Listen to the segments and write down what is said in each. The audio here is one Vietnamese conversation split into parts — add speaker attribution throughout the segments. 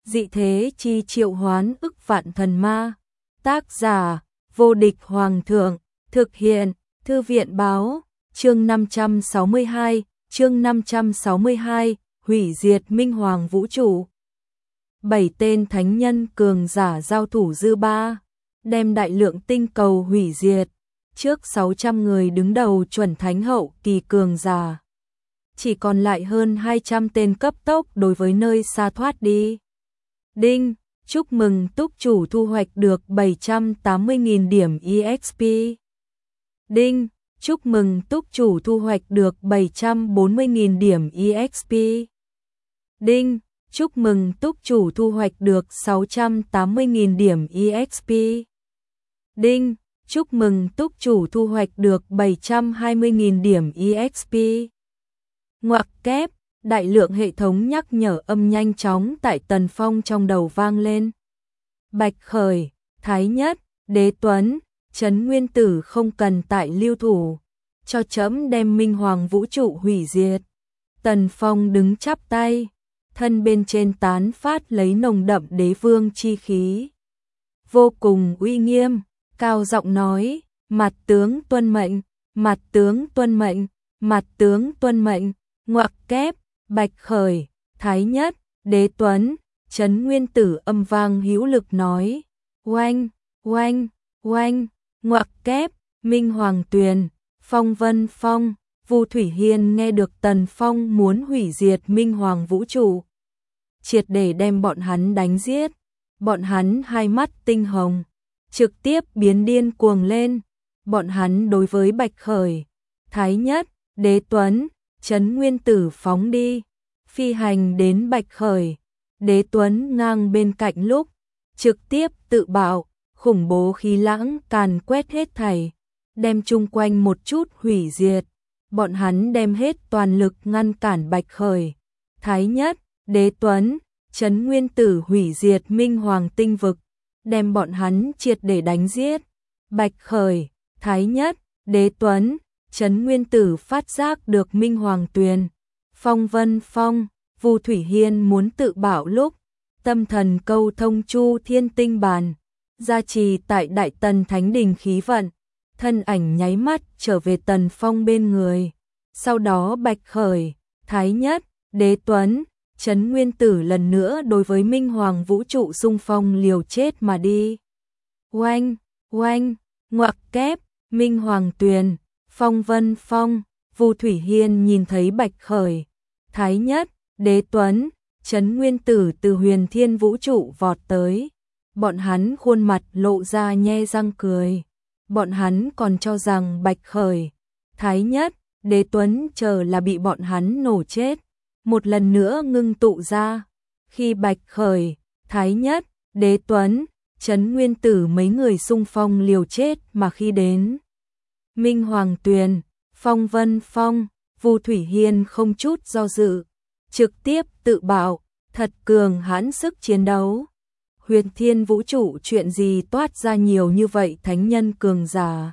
Speaker 1: Dị thế chi triệu hoán ức vạn thần ma. Tác giả: Vô địch hoàng thượng. Thực hiện: Thư viện báo. Chương 562, hủy diệt minh hoàng vũ trụ. 7 tên thánh nhân cường giả giao thủ dư ba, đem đại lượng tinh cầu hủy diệt, trước 600 người đứng đầu chuẩn thánh hậu kỳ cường giả. Chỉ còn lại hơn 200 tên cấp tốc đối với nơi xa thoát đi. Đinh, chúc mừng túc chủ thu hoạch được 780.000 điểm EXP. Đinh, chúc mừng túc chủ thu hoạch được 740.000 điểm EXP. Đinh, chúc mừng túc chủ thu hoạch được 680.000 điểm EXP. Đinh, chúc mừng túc chủ thu hoạch được 720.000 điểm EXP. Ngoặc kép, đại lượng hệ thống nhắc nhở âm nhanh chóng tại Tần Phong trong đầu vang lên. Bạch Khởi, Thái Nhất, Đế Tuấn, Trấn Nguyên Tử không cần tại lưu thủ, cho trẫm đem minh hoàng vũ trụ hủy diệt. Tần Phong đứng chắp tay, thân bên trên tán phát lấy nồng đậm đế vương chi khí. Vô cùng uy nghiêm, cao giọng nói, mặt tướng tuân mệnh, mặt tướng tuân mệnh, mặt tướng tuân mệnh. Ngoặc kép, Bạch Khởi, Thái Nhất, Đế Tuấn, Trấn Nguyên Tử âm vang hữu lực nói, oanh, oanh, oanh. Ngoặc kép, Minh Hoàng Tuyền, Phong Vân Phong, Vu Thủy Hiên nghe được Tần Phong muốn hủy diệt minh hoàng vũ trụ, triệt để đem bọn hắn đánh giết. Bọn hắn hai mắt tinh hồng, trực tiếp biến điên cuồng lên. Bọn hắn đối với Bạch Khởi, Thái Nhất, Đế Tuấn, Trấn Nguyên Tử phóng đi, phi hành đến Bạch Khởi, Đế Tuấn ngang bên cạnh lúc, trực tiếp tự bạo, khủng bố khí lãng càn quét hết thảy, đem chung quanh một chút hủy diệt. Bọn hắn đem hết toàn lực ngăn cản Bạch Khởi, Thái Nhất, Đế Tuấn, Trấn Nguyên Tử hủy diệt minh hoàng tinh vực, đem bọn hắn triệt để đánh giết. Bạch Khởi, Thái Nhất, Đế Tuấn, Trấn Nguyên Tử phát giác được Minh Hoàng Tuyền, Phong Vân Phong, Vu Thủy Hiên muốn tự bảo lúc, tâm thần câu thông Chu Thiên Tinh Bàn, gia trì tại Đại Tần Thánh Đình khí vận, thân ảnh nháy mắt trở về Tần Phong bên người. Sau đó Bạch Khởi, Thái Nhất, Đế Tuấn, Trấn Nguyên Tử lần nữa đối với minh hoàng vũ trụ xung phong liều chết mà đi. Oanh, oanh, ngoặc kép, Minh Hoàng Tuyền, Phong Vân Phong, Vu Thủy Hiên nhìn thấy Bạch Khởi, Thái Nhất, Đế Tuấn, Trấn Nguyên Tử từ huyền thiên vũ trụ vọt tới. Bọn hắn khuôn mặt lộ ra nhe răng cười. Bọn hắn còn cho rằng Bạch Khởi, Thái Nhất, Đế Tuấn chờ là bị bọn hắn nổ chết. Một lần nữa ngưng tụ ra. Khi Bạch Khởi, Thái Nhất, Đế Tuấn, Trấn Nguyên Tử mấy người xung phong liều chết mà khi đến Minh Hoàng Tuyền, Phong Vân Phong, Vu Thủy Hiên không chút do dự, trực tiếp tự bạo, thật cường hãn sức chiến đấu. Huyền thiên vũ trụ chuyện gì toát ra nhiều như vậy thánh nhân cường giả.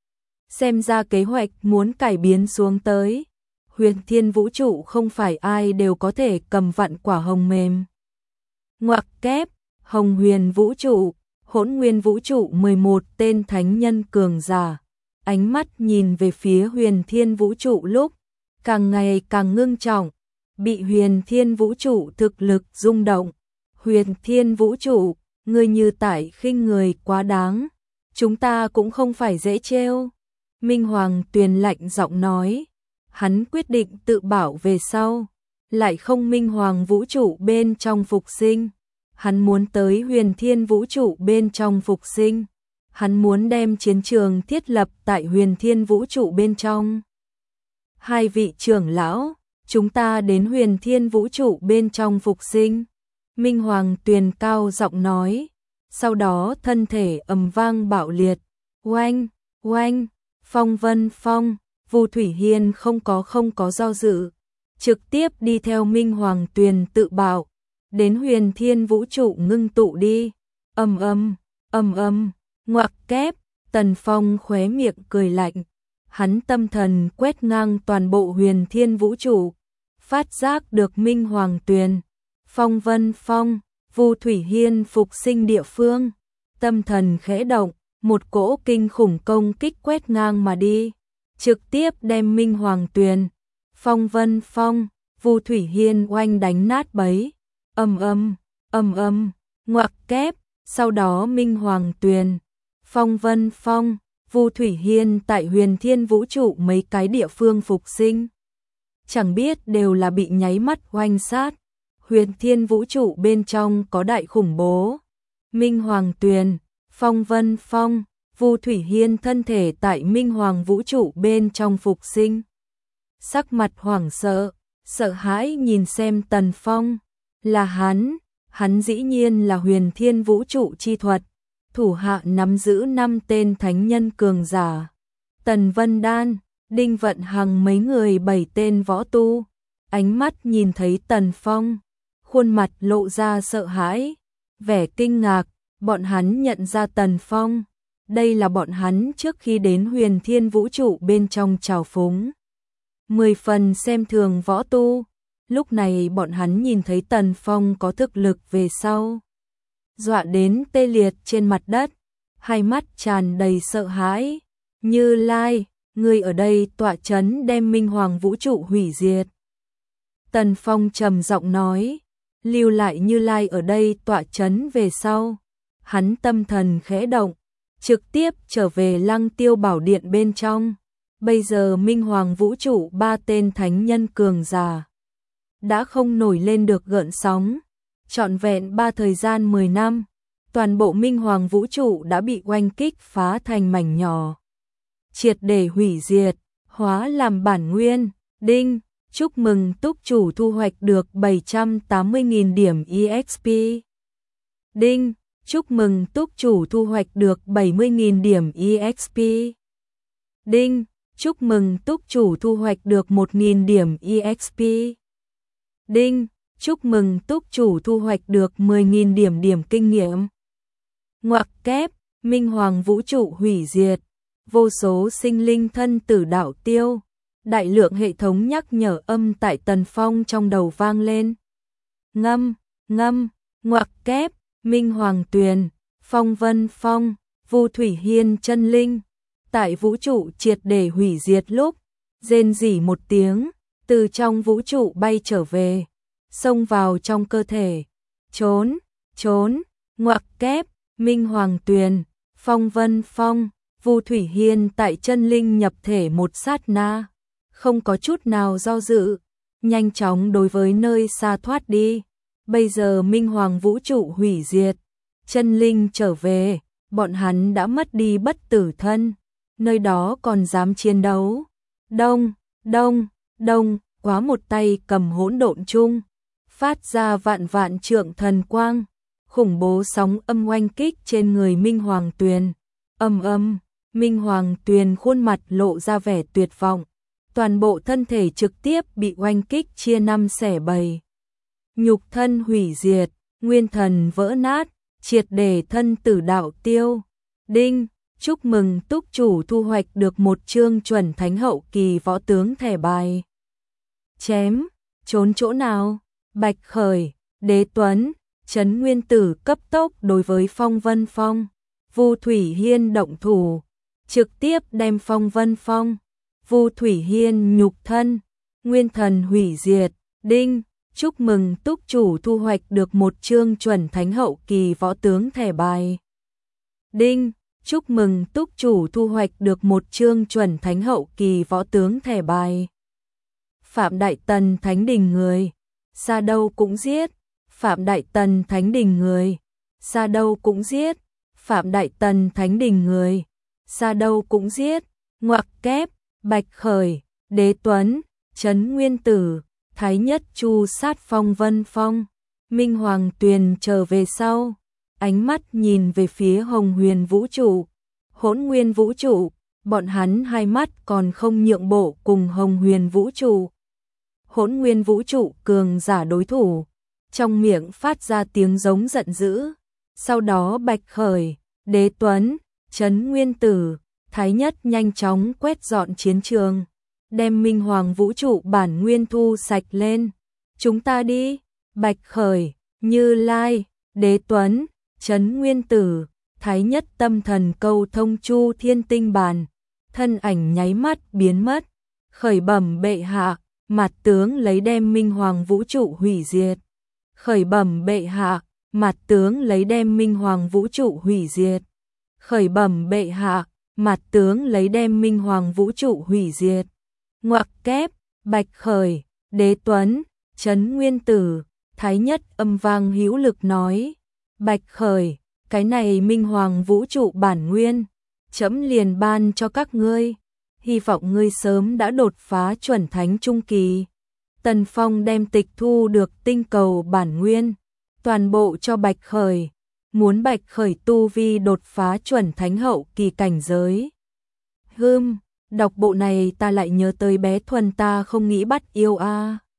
Speaker 1: Xem ra kế hoạch muốn cải biến xuống tới. Huyền thiên vũ trụ không phải ai đều có thể cầm vạn quả hồng mềm. Ngoặc kép, Hồng Huyền vũ trụ, Hỗn Nguyên vũ trụ 11 tên thánh nhân cường giả. Ánh mắt nhìn về phía huyền thiên vũ trụ lúc, càng ngày càng ngưng trọng, bị huyền thiên vũ trụ thực lực rung động. Huyền thiên vũ trụ, ngươi như tại khinh người quá đáng, chúng ta cũng không phải dễ trêu. Minh Hoàng Tuyền lạnh giọng nói, hắn quyết định tự bảo về sau, lại không minh hoàng vũ trụ bên trong phục sinh. Hắn muốn tới huyền thiên vũ trụ bên trong phục sinh. Hắn muốn đem chiến trường thiết lập tại huyền thiên vũ trụ bên trong. Hai vị trưởng lão, chúng ta đến huyền thiên vũ trụ bên trong phục sinh. Minh Hoàng Tuyền cao giọng nói, sau đó thân thể ầm vang bạo liệt. Oanh, oanh, Phong Vân Phong, Vu Thủy Hiên không có do dự, trực tiếp đi theo Minh Hoàng Tuyền tự bạo, đến huyền thiên vũ trụ ngưng tụ đi. Ầm ầm, ngoặc kép, Tần Phong khóe miệng cười lạnh, hắn tâm thần quét ngang toàn bộ huyền thiên vũ trụ, phát giác được Minh Hoàng Tuyền, Phong Vân Phong, Vu Thủy Hiên phục sinh địa phương, tâm thần khẽ động, một cỗ kinh khủng công kích quét ngang mà đi, trực tiếp đem Minh Hoàng Tuyền, Phong Vân Phong, Vu Thủy Hiên oanh đánh nát bấy. Ngoặc kép, sau đó Minh Hoàng Tuyền, Phong Vân Phong, Vu Thủy Hiên tại Huyền Thiên Vũ trụ mấy cái địa phương phục sinh. Chẳng biết đều là bị nháy mắt oanh sát. Huyền Thiên Vũ trụ bên trong có đại khủng bố. Minh Hoàng Tuyền, Phong Vân Phong, Vu Thủy Hiên thân thể tại Minh Hoàng Vũ trụ bên trong phục sinh. Sắc mặt hoảng sợ, sợ hãi nhìn xem Tần Phong. Là hắn dĩ nhiên là Huyền Thiên Vũ trụ chi thuật, thủ hạ nắm giữ 5 tên thánh nhân cường giả. Tần Vân Đan, Đinh Vận Hằng mấy người 7 tên võ tu, ánh mắt nhìn thấy Tần Phong, khuôn mặt lộ ra sợ hãi, vẻ kinh ngạc, bọn hắn nhận ra Tần Phong, đây là bọn hắn trước khi đến Huyền Thiên Vũ trụ bên trong trào phúng. 10 phần xem thường võ tu, lúc này bọn hắn nhìn thấy Tần Phong có thực lực về sau, dọa đến tê liệt trên mặt đất, hai mắt tràn đầy sợ hãi. Như Lai, ngươi ở đây tọa chấn đem Minh Hoàng Vũ trụ hủy diệt. Tần Phong trầm giọng nói, lưu lại Như Lai ở đây tọa chấn về sau. Hắn tâm thần khẽ động, trực tiếp trở về Lăng Tiêu Bảo Điện bên trong. Bây giờ Minh Hoàng Vũ trụ 3 tên thánh nhân cường giả đã không nổi lên được gợn sóng. Trọn vẹn 3 thời gian 10 năm, toàn bộ Minh Hoàng Vũ trụ đã bị oanh kích phá thành mảnh nhỏ, triệt để hủy diệt, hóa làm bản nguyên. Đinh, chúc mừng túc chủ thu hoạch được 780.000 điểm EXP. Đinh, chúc mừng túc chủ thu hoạch được 70.000 điểm EXP. Đinh, chúc mừng túc chủ thu hoạch được 1.000 điểm EXP. Đinh, chúc mừng túc chủ thu hoạch được 10.000 điểm kinh nghiệm. Ngoặc kép, Minh Hoàng Vũ trụ hủy diệt, vô số sinh linh thân tử đạo tiêu. Đại lượng hệ thống nhắc nhở âm tại Tần Phong trong đầu vang lên. Ngâm, ngoặc kép, Minh Hoàng Tuyền, Phong Vân Phong, Vu Thủy Hiên chân linh, tại vũ trụ triệt để hủy diệt lúc, rên rỉ một tiếng, từ trong vũ trụ bay trở về, xông vào trong cơ thể. Trốn, ngoặc kép, Minh Hoàng Tuyền, Phong Vân Phong, Vu Thủy Hiên tại chân linh nhập thể một sát na, không có chút nào do dự, nhanh chóng đối với nơi xa thoát đi. Bây giờ Minh Hoàng Vũ trụ hủy diệt, chân linh trở về, bọn hắn đã mất đi bất tử thân, nơi đó còn dám chiến đấu. Đông, quá một tay cầm hỗn độn chung, phát ra vạn vạn trượng thần quang, khủng bố sóng âm oanh kích trên người Minh Hoàng Tuyền. Minh Hoàng Tuyền khuôn mặt lộ ra vẻ tuyệt vọng, toàn bộ thân thể trực tiếp bị oanh kích chia 5 xẻ 7. Nhục thân hủy diệt, nguyên thần vỡ nát, triệt để thân tử đạo tiêu. Đinh, chúc mừng túc chủ thu hoạch được một chương chuẩn thánh hậu kỳ võ tướng thẻ bài. Chém, trốn chỗ nào? Bạch Khởi, Đế Tuấn, Trấn Nguyên Tử cấp tốc đối với Phong Vân Phong, Vu Thủy Hiên động thủ, trực tiếp đem Phong Vân Phong, Vu Thủy Hiên nhục thân, nguyên thần hủy diệt. Đinh, chúc mừng túc chủ thu hoạch được một chương chuẩn thánh hậu kỳ võ tướng thẻ bài. Đinh, chúc mừng túc chủ thu hoạch được một chương chuẩn thánh hậu kỳ võ tướng thẻ bài. Phạm Đại Tần Thánh Đình người, xa đâu cũng giết. Phạm Đại Tần Thánh Đình người, xa đâu cũng giết. Phạm Đại Tần Thánh Đình người, xa đâu cũng giết. Ngoặc kép, Bạch Khởi, Đế Tuấn, Trấn Nguyên Tử, Thái Nhất Chu sát Phong Vân Phong. Minh Hoàng Tuyền trở về sau, ánh mắt nhìn về phía Hồng Huyền Vũ trụ, Hỗn Nguyên Vũ trụ, bọn hắn hai mắt còn không nhượng bộ cùng Hồng Huyền Vũ trụ. Hỗn Nguyên Vũ trụ cường giả đối thủ, trong miệng phát ra tiếng giống giận dữ. Sau đó Bạch Khởi, Đế Tuấn, Trấn Nguyên Tử, Thái Nhất nhanh chóng quét dọn chiến trường, đem Minh Hoàng Vũ trụ bản nguyên thu sạch lên. Chúng ta đi. Bạch Khởi, Như Lai, Đế Tuấn, Trấn Nguyên Tử, Thái Nhất Tâm Thần câu thông Chu Thiên Tinh Bàn, thân ảnh nháy mắt biến mất, khởi bẩm bệ hạ, mặt tướng lấy đem Minh Hoàng vũ trụ hủy diệt. Khởi bẩm bệ hạ, mặt tướng lấy đem Minh Hoàng vũ trụ hủy diệt. Khởi bẩm bệ hạ, mặt tướng lấy đem Minh Hoàng vũ trụ hủy diệt. Ngoặc kép, Bạch Khởi, Đế Tuấn, Trấn Nguyên Tử, Thái Nhất âm vang hữu lực nói. Bạch Khởi, cái này Minh Hoàng vũ trụ bản nguyên, trẫm liền ban cho các ngươi, hy vọng ngươi sớm đã đột phá chuẩn thánh trung kỳ. Tần Phong đem tịch thu được tinh cầu bản nguyên, toàn bộ cho Bạch Khởi, muốn Bạch Khởi tu vi đột phá chuẩn thánh hậu kỳ cảnh giới. Đọc bộ này ta lại nhớ tới bé Thuần ta không nghĩ bắt yêu a.